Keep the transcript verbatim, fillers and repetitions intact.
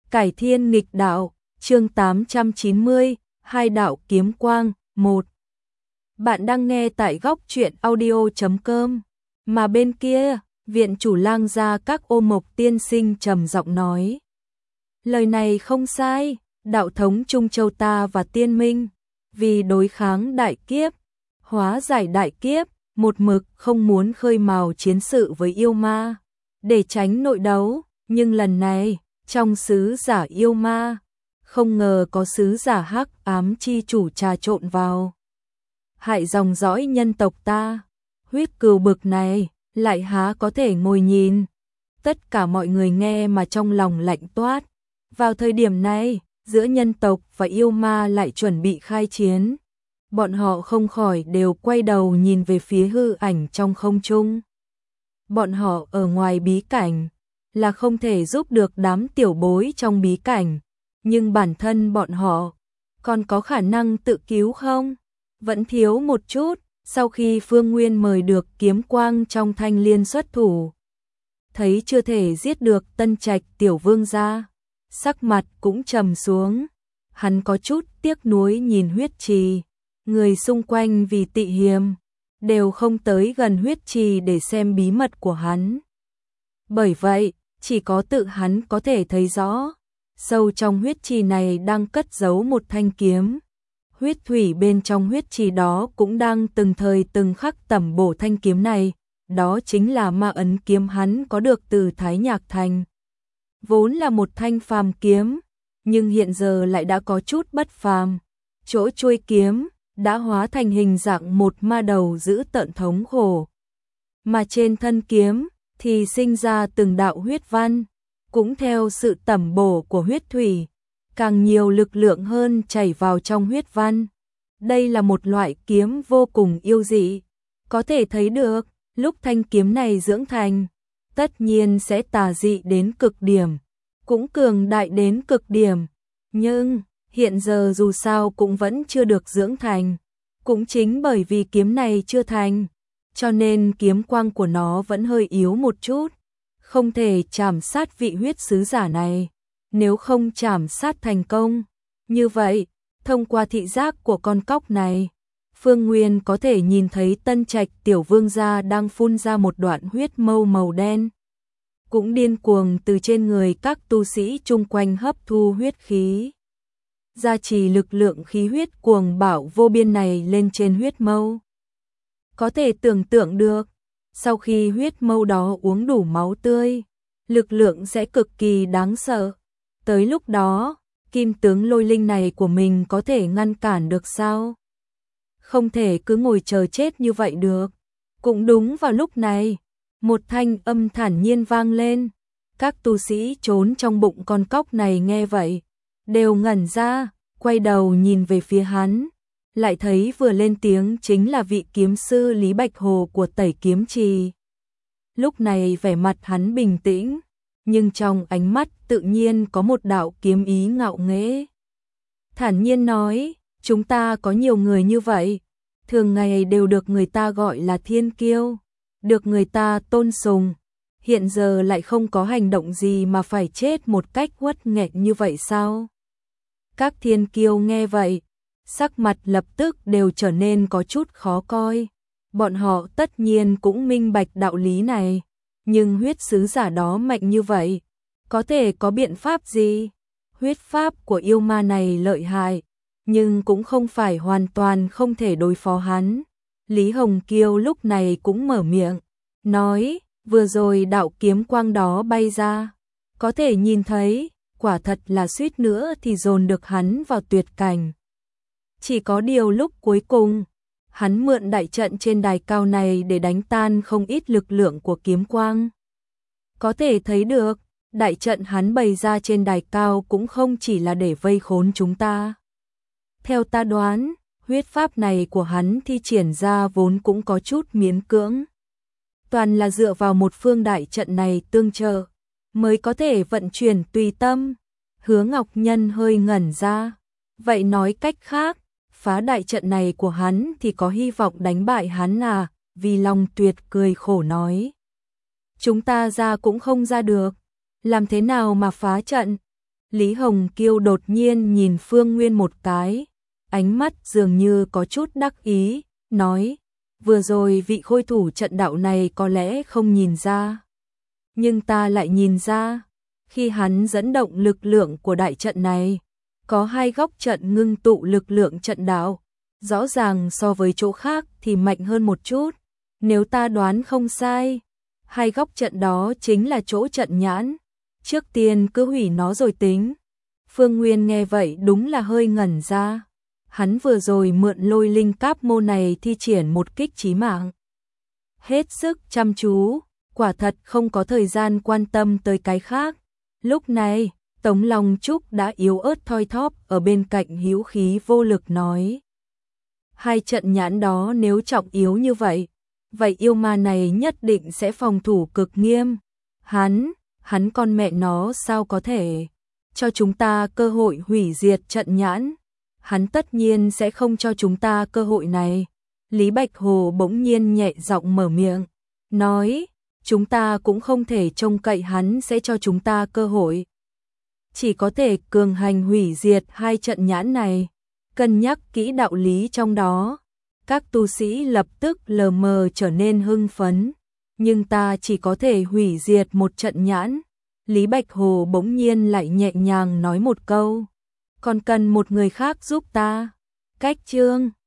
Cải thiên nghịch đạo, chương tám trăm chín mươi, hai đạo kiếm quang, một. Bạn đang nghe tại góc truyện audio chấm com, mà bên kia, viện chủ Lang Gia Các Ô Mộc tiên sinh trầm giọng nói. Lời này không sai, đạo thống Trung Châu ta và tiên minh, vì đối kháng đại kiếp, hóa giải đại kiếp, một mực không muốn khơi mào chiến sự với yêu ma, để tránh nội đấu, nhưng lần này, trong sứ giả yêu ma, không ngờ có sứ giả hắc ám chi chủ trà trộn vào. Hại dòng dõi nhân tộc ta, huyết cừu bực này, lại há có thể ngồi nhìn. Tất cả mọi người nghe mà trong lòng lạnh toát. Vào thời điểm này, giữa nhân tộc và yêu ma lại chuẩn bị khai chiến. Bọn họ không khỏi đều quay đầu nhìn về phía hư ảnh trong không trung. Bọn họ ở ngoài bí cảnh, là không thể giúp được đám tiểu bối trong bí cảnh, nhưng bản thân bọn họ còn có khả năng tự cứu không? Vẫn thiếu một chút. Sau khi Phương Nguyên mời được kiếm quang trong thanh liên xuất thủ, thấy chưa thể giết được Tân Trạch tiểu vương gia, sắc mặt cũng trầm xuống. Hắn có chút tiếc nuối nhìn huyết trì, người xung quanh vì tị hiềm đều không tới gần huyết trì để xem bí mật của hắn. Bởi vậy, chỉ có tự hắn có thể thấy rõ, sâu trong huyết trì này đang cất giấu một thanh kiếm. Huyết thủy bên trong huyết trì đó cũng đang từng thời từng khắc tẩm bổ thanh kiếm này, đó chính là ma ấn kiếm hắn có được từ Thái Nhạc Thành. Vốn là một thanh phàm kiếm, nhưng hiện giờ lại đã có chút bất phàm. Chỗ chuôi kiếm đã hóa thành hình dạng một ma đầu dữ tợn thống khổ. Mà trên thân kiếm thì sinh ra từng đạo huyết văn, cũng theo sự tẩm bổ của huyết thủy, càng nhiều lực lượng hơn chảy vào trong huyết văn. Đây là một loại kiếm vô cùng yêu dị, có thể thấy được, lúc thanh kiếm này dưỡng thành, tất nhiên sẽ tà dị đến cực điểm, cũng cường đại đến cực điểm. Nhưng, hiện giờ dù sao cũng vẫn chưa được dưỡng thành. Cũng chính bởi vì kiếm này chưa thành, cho nên kiếm quang của nó vẫn hơi yếu một chút, không thể chảm sát vị huyết sứ giả này. Nếu không chảm sát thành công, như vậy, thông qua thị giác của con cóc này, Phương Nguyên có thể nhìn thấy Tân Trạch tiểu vương gia đang phun ra một đoạn huyết mâu màu đen, cũng điên cuồng từ trên người các tu sĩ chung quanh hấp thu huyết khí. Gia trì lực lượng khí huyết cuồng bạo vô biên này lên trên huyết mâu. Có thể tưởng tượng được, sau khi huyết mâu đó uống đủ máu tươi, lực lượng sẽ cực kỳ đáng sợ. Tới lúc đó, kim tướng lôi linh này của mình có thể ngăn cản được sao? Không thể cứ ngồi chờ chết như vậy được. Cũng đúng vào lúc này, một thanh âm thản nhiên vang lên. Các tu sĩ trốn trong bụng con cóc này nghe vậy, đều ngẩn ra, quay đầu nhìn về phía hắn, lại thấy vừa lên tiếng chính là vị kiếm sư Lý Bạch Hồ của Tẩy Kiếm Trì. Lúc này vẻ mặt hắn bình tĩnh, nhưng trong ánh mắt tự nhiên có một đạo kiếm ý ngạo nghễ. Thản nhiên nói, chúng ta có nhiều người như vậy, thường ngày đều được người ta gọi là thiên kiêu, được người ta tôn sùng, hiện giờ lại không có hành động gì mà phải chết một cách uất nghẹn như vậy sao? Các thiên kiêu nghe vậy, sắc mặt lập tức đều trở nên có chút khó coi. Bọn họ tất nhiên cũng minh bạch đạo lý này, nhưng huyết sứ giả đó mạnh như vậy, có thể có biện pháp gì? Huyết pháp của yêu ma này lợi hại, nhưng cũng không phải hoàn toàn không thể đối phó hắn. Lý Hồng Kiêu lúc này cũng mở miệng, nói, vừa rồi đạo kiếm quang đó bay ra, có thể nhìn thấy, quả thật là suýt nữa thì dồn được hắn vào tuyệt cảnh. Chỉ có điều lúc cuối cùng, hắn mượn đại trận trên đài cao này để đánh tan không ít lực lượng của kiếm quang. Có thể thấy được, đại trận hắn bày ra trên đài cao cũng không chỉ là để vây khốn chúng ta. Theo ta đoán, huyết pháp này của hắn thi triển ra vốn cũng có chút miễn cưỡng. Toàn là dựa vào một phương đại trận này tương trợ, mới có thể vận chuyển tùy tâm. Hứa Ngọc Nhân hơi ngẩn ra. Vậy nói cách khác, phá đại trận này của hắn thì có hy vọng đánh bại hắn à? Vì Long Tuyệt cười khổ nói. Chúng ta ra cũng không ra được, làm thế nào mà phá trận? Lý Hồng Kiêu đột nhiên nhìn Phương Nguyên một cái, ánh mắt dường như có chút đắc ý, nói, vừa rồi vị khôi thủ trận đạo này có lẽ không nhìn ra. Nhưng ta lại nhìn ra, khi hắn dẫn động lực lượng của đại trận này, có hai góc trận ngưng tụ lực lượng trận đạo, rõ ràng so với chỗ khác thì mạnh hơn một chút. Nếu ta đoán không sai, hai góc trận đó chính là chỗ trận nhãn. Trước tiên cứ hủy nó rồi tính. Phương Nguyên nghe vậy đúng là hơi ngẩn ra. Hắn vừa rồi mượn lôi linh cáp mô này thi triển một kích chí mạng. Hết sức chăm chú, quả thật không có thời gian quan tâm tới cái khác. Lúc này, Tống Long Trúc đã yếu ớt thoi thóp ở bên cạnh hữu khí vô lực nói. Hai trận nhãn đó nếu trọng yếu như vậy, vậy yêu ma này nhất định sẽ phòng thủ cực nghiêm. Hắn, hắn con mẹ nó sao có thể cho chúng ta cơ hội hủy diệt trận nhãn. Hắn tất nhiên sẽ không cho chúng ta cơ hội này. Lý Bạch Hồ bỗng nhiên nhẹ giọng mở miệng, nói, chúng ta cũng không thể trông cậy hắn sẽ cho chúng ta cơ hội. Chỉ có thể cường hành hủy diệt hai trận nhãn này, cân nhắc kỹ đạo lý trong đó. Các tu sĩ lập tức lờ mờ trở nên hưng phấn, nhưng ta chỉ có thể hủy diệt một trận nhãn. Lý Bạch Hồ bỗng nhiên lại nhẹ nhàng nói một câu, còn cần một người khác giúp ta. Cách chương